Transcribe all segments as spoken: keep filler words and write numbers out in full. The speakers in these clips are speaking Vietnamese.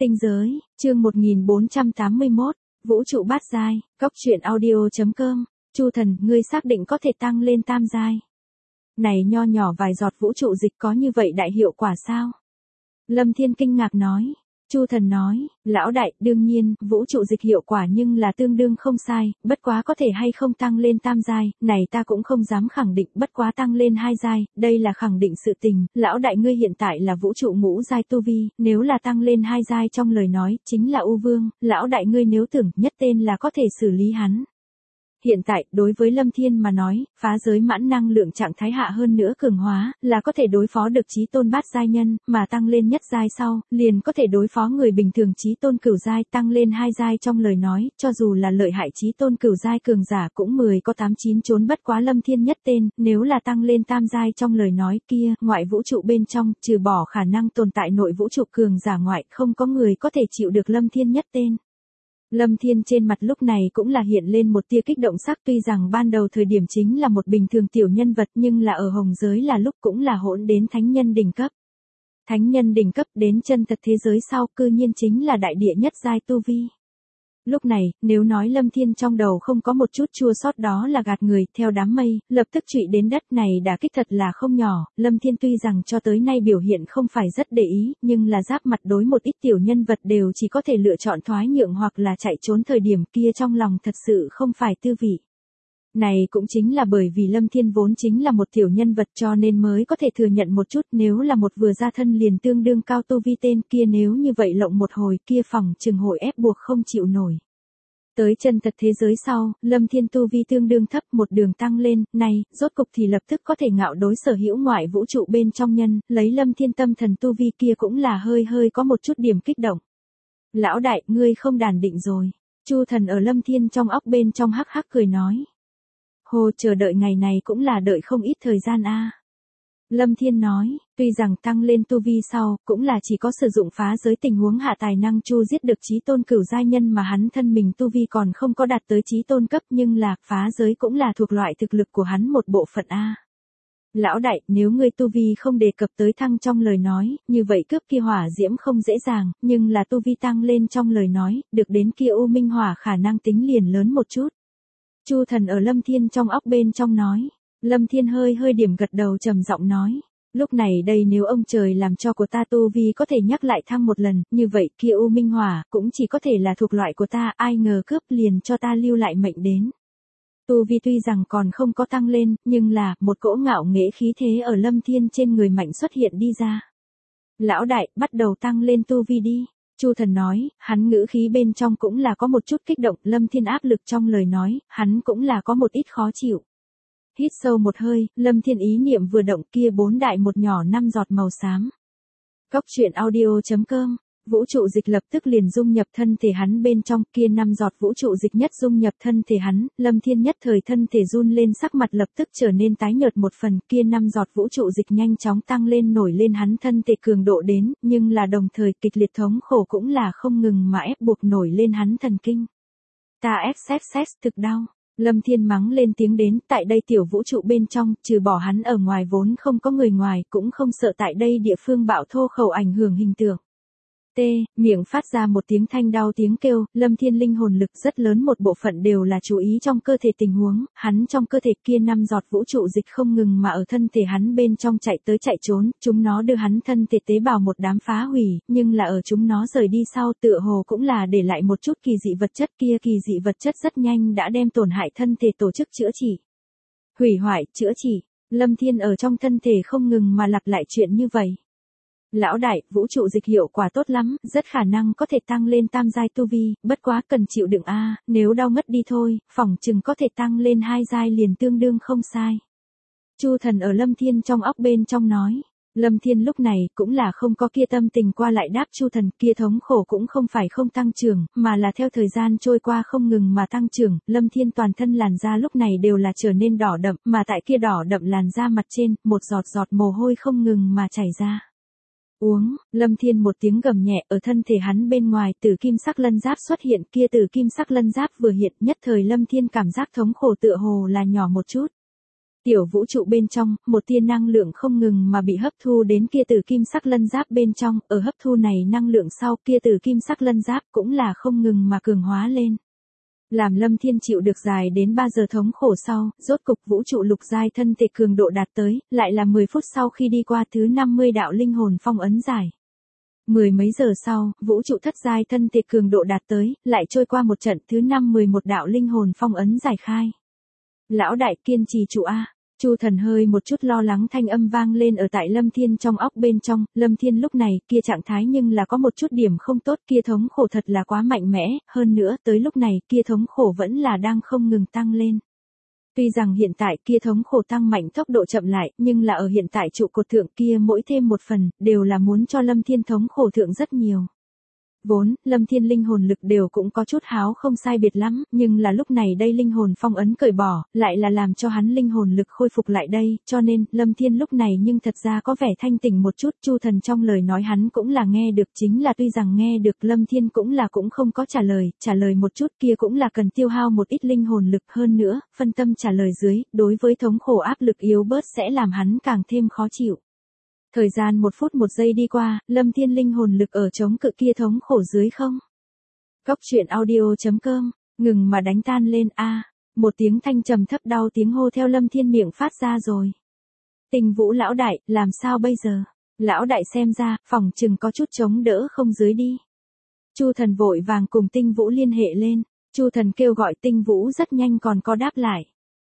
Tinh giới, chương một nghìn bốn trăm tám mươi mốt, vũ trụ bát giai, cốc truyện audio.com, Chu Thần, ngươi xác định có thể tăng lên tam giai. Này nho nhỏ vài giọt vũ trụ dịch có như vậy đại hiệu quả sao? Lâm Thiên kinh ngạc nói. Chu Thần nói, lão đại, đương nhiên, vũ trụ dịch hiệu quả nhưng là tương đương không sai, bất quá có thể hay không tăng lên tam giai, này ta cũng không dám khẳng định, bất quá tăng lên hai giai, đây là khẳng định sự tình, lão đại ngươi hiện tại là vũ trụ ngũ giai tu vi, nếu là tăng lên hai giai trong lời nói, chính là U Vương, lão đại ngươi nếu tưởng nhất tên là có thể xử lý hắn. Hiện tại, đối với Lâm Thiên mà nói, phá giới mãn năng lượng trạng thái hạ hơn nữa cường hóa, là có thể đối phó được chí tôn bát giai nhân, mà tăng lên nhất giai sau, liền có thể đối phó người bình thường chí tôn cửu giai, tăng lên hai giai trong lời nói, cho dù là lợi hại chí tôn cửu giai cường giả cũng mười có tám chín trốn bất quá Lâm Thiên nhất tên, nếu là tăng lên tam giai trong lời nói kia, ngoại vũ trụ bên trong, trừ bỏ khả năng tồn tại nội vũ trụ cường giả ngoại, không có người có thể chịu được Lâm Thiên nhất tên. Lâm Thiên trên mặt lúc này cũng là hiện lên một tia kích động sắc, tuy rằng ban đầu thời điểm chính là một bình thường tiểu nhân vật nhưng là ở hồng giới là lúc cũng là hỗn đến thánh nhân đỉnh cấp. Thánh nhân đỉnh cấp đến chân thật thế giới sau cư nhiên chính là đại địa nhất giai tu vi. Lúc này, nếu nói Lâm Thiên trong đầu không có một chút chua xót đó là gạt người, theo đám mây, lập tức trụy đến đất này đả kích thật là không nhỏ, Lâm Thiên tuy rằng cho tới nay biểu hiện không phải rất để ý, nhưng là giáp mặt đối một ít tiểu nhân vật đều chỉ có thể lựa chọn thoái nhượng hoặc là chạy trốn thời điểm kia trong lòng thật sự không phải tư vị. Này cũng chính là bởi vì Lâm Thiên vốn chính là một tiểu nhân vật cho nên mới có thể thừa nhận một chút, nếu là một vừa ra thân liền tương đương cao tu vi tên kia nếu như vậy lộng một hồi kia phòng trừng hội ép buộc không chịu nổi. Tới chân thật thế giới sau, Lâm Thiên tu vi tương đương thấp một đường tăng lên, này, rốt cục thì lập tức có thể ngạo đối sở hữu ngoại vũ trụ bên trong nhân, lấy Lâm Thiên tâm thần tu vi kia cũng là hơi hơi có một chút điểm kích động. Lão đại, ngươi không đàn định rồi. Chu Thần ở Lâm Thiên trong óc bên trong hắc hắc cười nói. Hồ, chờ đợi ngày này cũng là đợi không ít thời gian a. Lâm Thiên nói, tuy rằng tăng lên tu vi sau, cũng là chỉ có sử dụng phá giới tình huống hạ tài năng chu giết được chí tôn cửu giai nhân mà hắn thân mình tu vi còn không có đạt tới chí tôn cấp nhưng là phá giới cũng là thuộc loại thực lực của hắn một bộ phận a. Lão đại, nếu ngươi tu vi không đề cập tới thăng trong lời nói, như vậy cướp kia hỏa diễm không dễ dàng, nhưng là tu vi tăng lên trong lời nói, được đến kia u minh hỏa khả năng tính liền lớn một chút. Chu Thần ở Lâm Thiên trong óc bên trong nói. Lâm Thiên hơi hơi điểm gật đầu trầm giọng nói. Lúc này đây nếu ông trời làm cho của ta tu vi có thể nhắc lại thăng một lần, như vậy kia u minh hỏa cũng chỉ có thể là thuộc loại của ta, ai ngờ cướp liền cho ta lưu lại mệnh đến. Tu vi tuy rằng còn không có tăng lên, nhưng là, một cỗ ngạo nghễ khí thế ở Lâm Thiên trên người mạnh xuất hiện đi ra. Lão đại, bắt đầu tăng lên tu vi đi. Chu Thần nói, hắn ngữ khí bên trong cũng là có một chút kích động, Lâm Thiên áp lực trong lời nói, hắn cũng là có một ít khó chịu. Hít sâu một hơi, Lâm Thiên ý niệm vừa động kia bốn đại một nhỏ năm giọt màu xám. Cốc truyện audio.com, vũ trụ dịch lập tức liền dung nhập thân thể hắn bên trong kia năm giọt vũ trụ dịch nhất dung nhập thân thể hắn, Lâm Thiên nhất thời thân thể run lên sắc mặt lập tức trở nên tái nhợt một phần kia năm giọt vũ trụ dịch nhanh chóng tăng lên nổi lên hắn thân thể cường độ đến, nhưng là đồng thời kịch liệt thống khổ cũng là không ngừng mà ép buộc nổi lên hắn thần kinh. Ta xxx thực đau. Lâm Thiên mắng lên tiếng đến, tại đây tiểu vũ trụ bên trong, trừ bỏ hắn ở ngoài vốn không có người ngoài, cũng không sợ tại đây địa phương bạo thô khẩu ảnh hưởng hình tượng. T, miệng phát ra một tiếng thanh đau tiếng kêu, Lâm Thiên linh hồn lực rất lớn một bộ phận đều là chú ý trong cơ thể tình huống, hắn trong cơ thể kia năm giọt vũ trụ dịch không ngừng mà ở thân thể hắn bên trong chạy tới chạy trốn, chúng nó đưa hắn thân thể tế bào một đám phá hủy, nhưng là ở chúng nó rời đi sau tựa hồ cũng là để lại một chút kỳ dị vật chất kia kỳ dị vật chất rất nhanh đã đem tổn hại thân thể tổ chức chữa trị. Hủy hoại, chữa trị, Lâm Thiên ở trong thân thể không ngừng mà lặp lại chuyện như vậy. Lão đại, vũ trụ dịch hiệu quả tốt lắm, rất khả năng có thể tăng lên tam giai tu vi, bất quá cần chịu đựng a, nếu đau ngất đi thôi, phỏng chừng có thể tăng lên hai giai liền tương đương không sai. Chu Thần ở Lâm Thiên trong óc bên trong nói. Lâm Thiên lúc này cũng là không có kia tâm tình qua lại đáp Chu Thần, kia thống khổ cũng không phải không tăng trưởng, mà là theo thời gian trôi qua không ngừng mà tăng trưởng, Lâm Thiên toàn thân làn da lúc này đều là trở nên đỏ đậm, mà tại kia đỏ đậm làn da mặt trên, một giọt giọt mồ hôi không ngừng mà chảy ra. Uống, Lâm Thiên một tiếng gầm nhẹ ở thân thể hắn bên ngoài tử kim sắc lân giáp xuất hiện kia tử kim sắc lân giáp vừa hiện nhất thời Lâm Thiên cảm giác thống khổ tựa hồ là nhỏ một chút. Tiểu vũ trụ bên trong, một tia năng lượng không ngừng mà bị hấp thu đến kia tử kim sắc lân giáp bên trong, ở hấp thu này năng lượng sau kia tử kim sắc lân giáp cũng là không ngừng mà cường hóa lên. Làm Lâm Thiên chịu được dài đến ba giờ thống khổ sau, rốt cục vũ trụ lục giai thân thể cường độ đạt tới, lại là mười phút sau khi đi qua thứ năm mươi đạo linh hồn phong ấn giải. Mười mấy giờ sau, vũ trụ thất giai thân thể cường độ đạt tới, lại trôi qua một trận thứ năm mười một đạo linh hồn phong ấn giải khai. Lão đại kiên trì trụ A. Chu Thần hơi một chút lo lắng thanh âm vang lên ở tại Lâm Thiên trong óc bên trong, Lâm Thiên lúc này kia trạng thái nhưng là có một chút điểm không tốt, kia thống khổ thật là quá mạnh mẽ, hơn nữa tới lúc này kia thống khổ vẫn là đang không ngừng tăng lên. Tuy rằng hiện tại kia thống khổ tăng mạnh tốc độ chậm lại, nhưng là ở hiện tại trụ cột thượng kia mỗi thêm một phần, đều là muốn cho Lâm Thiên thống khổ thượng rất nhiều. Vốn, Lâm Thiên linh hồn lực đều cũng có chút háo không sai biệt lắm, nhưng là lúc này đây linh hồn phong ấn cởi bỏ, lại là làm cho hắn linh hồn lực khôi phục lại đây, cho nên, Lâm Thiên lúc này nhưng thật ra có vẻ thanh tỉnh một chút, Chu Thần trong lời nói hắn cũng là nghe được, chính là tuy rằng nghe được Lâm Thiên cũng là cũng không có trả lời, trả lời một chút kia cũng là cần tiêu hao một ít linh hồn lực hơn nữa, phân tâm trả lời dưới, đối với thống khổ áp lực yếu bớt sẽ làm hắn càng thêm khó chịu. Thời gian một phút một giây đi qua, Lâm Thiên linh hồn lực ở chống cự kia thống khổ dưới không. Cốc truyện audio chấm com, ngừng mà đánh tan lên a. Một tiếng thanh trầm thấp đau tiếng hô theo Lâm Thiên miệng phát ra rồi. Tình Vũ lão đại, làm sao bây giờ? Lão đại xem ra, phòng chừng có chút chống đỡ không dưới đi. Chu Thần vội vàng cùng Tinh Vũ liên hệ lên, Chu Thần kêu gọi Tinh Vũ rất nhanh còn có đáp lại.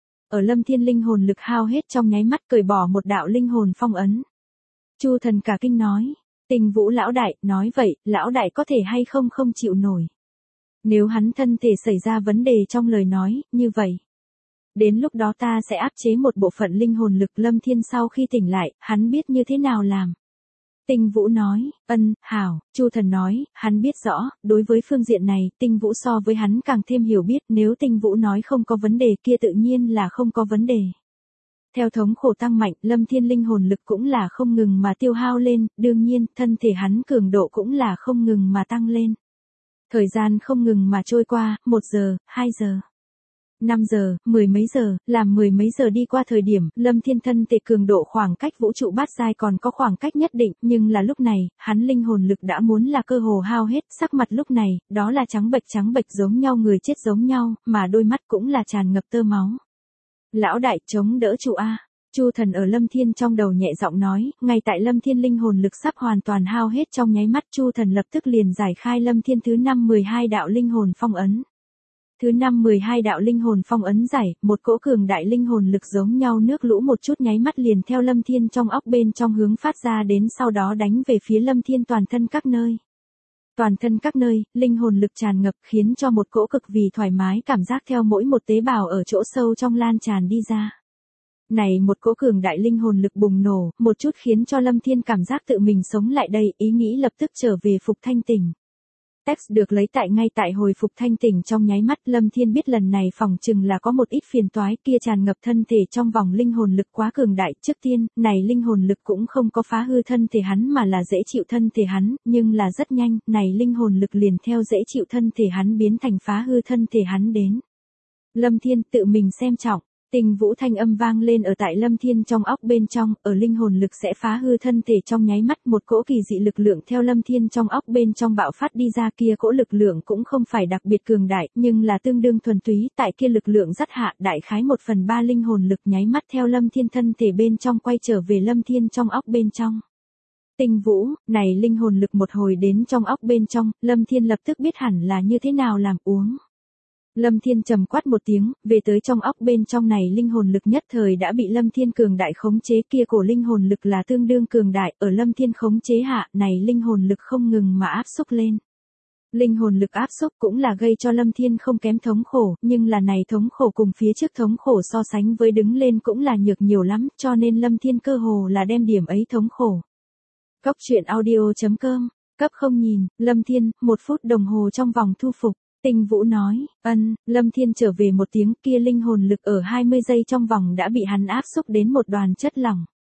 Ở Lâm Thiên linh hồn lực hao hết trong nháy mắt cởi bỏ một đạo linh hồn phong ấn. Chu Thần cả kinh nói, Tình Vũ lão đại, nói vậy, lão đại có thể hay không không chịu nổi. Nếu hắn thân thể xảy ra vấn đề trong lời nói, như vậy. Đến lúc đó ta sẽ áp chế một bộ phận linh hồn lực. Lâm Thiên sau khi tỉnh lại, hắn biết như thế nào làm. Tinh Vũ nói, ân, hảo, Chu Thần nói, hắn biết rõ, đối với phương diện này, Tinh Vũ so với hắn càng thêm hiểu biết, nếu Tinh Vũ nói không có vấn đề kia tự nhiên là không có vấn đề. Theo thống khổ tăng mạnh, Lâm Thiên linh hồn lực cũng là không ngừng mà tiêu hao lên, đương nhiên, thân thể hắn cường độ cũng là không ngừng mà tăng lên. Thời gian không ngừng mà trôi qua, một giờ, hai giờ, năm giờ, mười mấy giờ, làm mười mấy giờ đi qua thời điểm, Lâm Thiên thân thể cường độ khoảng cách vũ trụ bát giai còn có khoảng cách nhất định, nhưng là lúc này, hắn linh hồn lực đã muốn là cơ hồ hao hết, sắc mặt lúc này, đó là trắng bệch trắng bệch giống nhau người chết giống nhau, mà đôi mắt cũng là tràn ngập tơ máu. Lão đại chống đỡ trụ A. Chu Thần ở Lâm Thiên trong đầu nhẹ giọng nói, ngay tại Lâm Thiên linh hồn lực sắp hoàn toàn hao hết trong nháy mắt Chu Thần lập tức liền giải khai Lâm Thiên thứ năm mười hai đạo linh hồn phong ấn. Thứ năm mười hai đạo linh hồn phong ấn giải, một cỗ cường đại linh hồn lực giống nhau nước lũ một chút nháy mắt liền theo Lâm Thiên trong óc bên trong hướng phát ra đến sau đó đánh về phía Lâm Thiên toàn thân các nơi. Toàn thân các nơi, linh hồn lực tràn ngập khiến cho một cỗ cực vì thoải mái cảm giác theo mỗi một tế bào ở chỗ sâu trong lan tràn đi ra. Này một cỗ cường đại linh hồn lực bùng nổ, một chút khiến cho Lâm Thiên cảm giác tự mình sống lại đây, ý nghĩ lập tức trở về phục thanh tỉnh. Text được lấy tại ngay tại hồi phục thanh tỉnh trong nháy mắt, Lâm Thiên biết lần này phòng chừng là có một ít phiền toái, kia tràn ngập thân thể trong vòng linh hồn lực quá cường đại, trước tiên, này linh hồn lực cũng không có phá hư thân thể hắn mà là dễ chịu thân thể hắn, nhưng là rất nhanh, này linh hồn lực liền theo dễ chịu thân thể hắn biến thành phá hư thân thể hắn đến. Lâm Thiên tự mình xem trọng. Tình Vũ thanh âm vang lên ở tại Lâm Thiên trong óc bên trong, ở linh hồn lực sẽ phá hư thân thể trong nháy mắt, một cỗ kỳ dị lực lượng theo Lâm Thiên trong óc bên trong bạo phát đi ra, kia cỗ lực lượng cũng không phải đặc biệt cường đại, nhưng là tương đương thuần túy, tại kia lực lượng dắt hạ, đại khái một phần ba linh hồn lực nháy mắt theo Lâm Thiên thân thể bên trong quay trở về Lâm Thiên trong óc bên trong. Tình Vũ, này linh hồn lực một hồi đến trong óc bên trong, Lâm Thiên lập tức biết hẳn là như thế nào làm uống. Lâm Thiên trầm quát một tiếng, về tới trong óc bên trong này linh hồn lực nhất thời đã bị Lâm Thiên cường đại khống chế, kia cổ linh hồn lực là tương đương cường đại, ở Lâm Thiên khống chế hạ, này linh hồn lực không ngừng mà áp xúc lên. Linh hồn lực áp xúc cũng là gây cho Lâm Thiên không kém thống khổ, nhưng là này thống khổ cùng phía trước thống khổ so sánh với đứng lên cũng là nhược nhiều lắm, cho nên Lâm Thiên cơ hồ là đem điểm ấy thống khổ. Cốc truyện audio chấm com, cấp không nhìn, Lâm Thiên, một phút đồng hồ trong vòng thu phục. Tình Vũ nói, ân, Lâm Thiên trở về một tiếng, kia linh hồn lực ở hai mươi giây trong vòng đã bị hắn áp xúc đến một đoàn chất lỏng.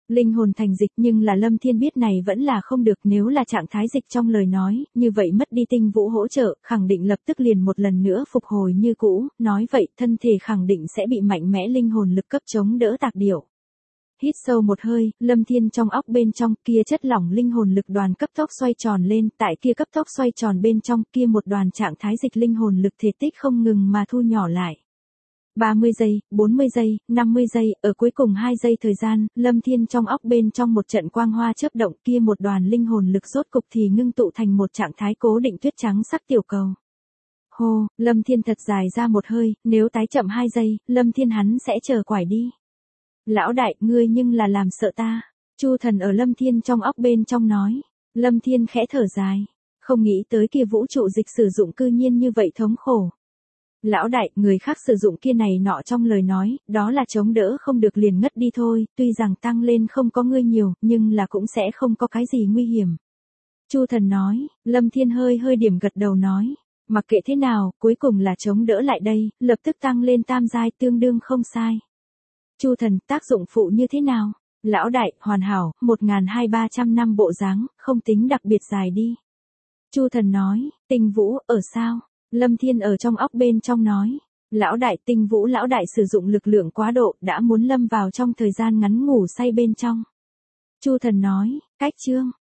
Linh hồn thành dịch, nhưng là Lâm Thiên biết này vẫn là không được, nếu là trạng thái dịch trong lời nói, như vậy mất đi tinh vũ hỗ trợ, khẳng định lập tức liền một lần nữa phục hồi như cũ, nói vậy thân thể khẳng định sẽ bị mạnh mẽ linh hồn lực cấp chống đỡ tạc điểu. Hít sâu một hơi, Lâm Thiên trong óc bên trong kia chất lỏng linh hồn lực đoàn cấp tốc xoay tròn lên, tại kia cấp tốc xoay tròn bên trong kia một đoàn trạng thái dịch linh hồn lực thể tích không ngừng mà thu nhỏ lại. ba mươi giây, bốn mươi giây, năm mươi giây, ở cuối cùng hai giây thời gian, Lâm Thiên trong óc bên trong một trận quang hoa chớp động, kia một đoàn linh hồn lực rốt cục thì ngưng tụ thành một trạng thái cố định tuyết trắng sắc tiểu cầu. Hô, Lâm Thiên thật dài ra một hơi, nếu tái chậm hai giây, Lâm Thiên hắn sẽ chờ quải đi. Lão đại, ngươi nhưng là làm sợ ta. Chu Thần ở Lâm Thiên trong óc bên trong nói. Lâm Thiên khẽ thở dài. Không nghĩ tới kia vũ trụ dịch sử dụng cư nhiên như vậy thống khổ. Lão đại, người khác sử dụng kia này nọ trong lời nói, đó là chống đỡ không được liền ngất đi thôi, tuy rằng tăng lên không có ngươi nhiều, nhưng là cũng sẽ không có cái gì nguy hiểm. Chu Thần nói, Lâm Thiên hơi hơi điểm gật đầu nói. Mặc kệ thế nào, cuối cùng là chống đỡ lại đây, lập tức tăng lên tam giai tương đương không sai. Chu Thần, tác dụng phụ như thế nào? Lão đại, hoàn hảo, một nghìn hai trăm ba trăm năm bộ dáng, không tính đặc biệt dài đi. Chu Thần nói, Tinh Vũ, ở sao? Lâm Thiên ở trong óc bên trong nói. Lão đại, Tinh Vũ lão đại sử dụng lực lượng quá độ, đã muốn lâm vào trong thời gian ngắn ngủ say bên trong. Chu Thần nói, cách chương.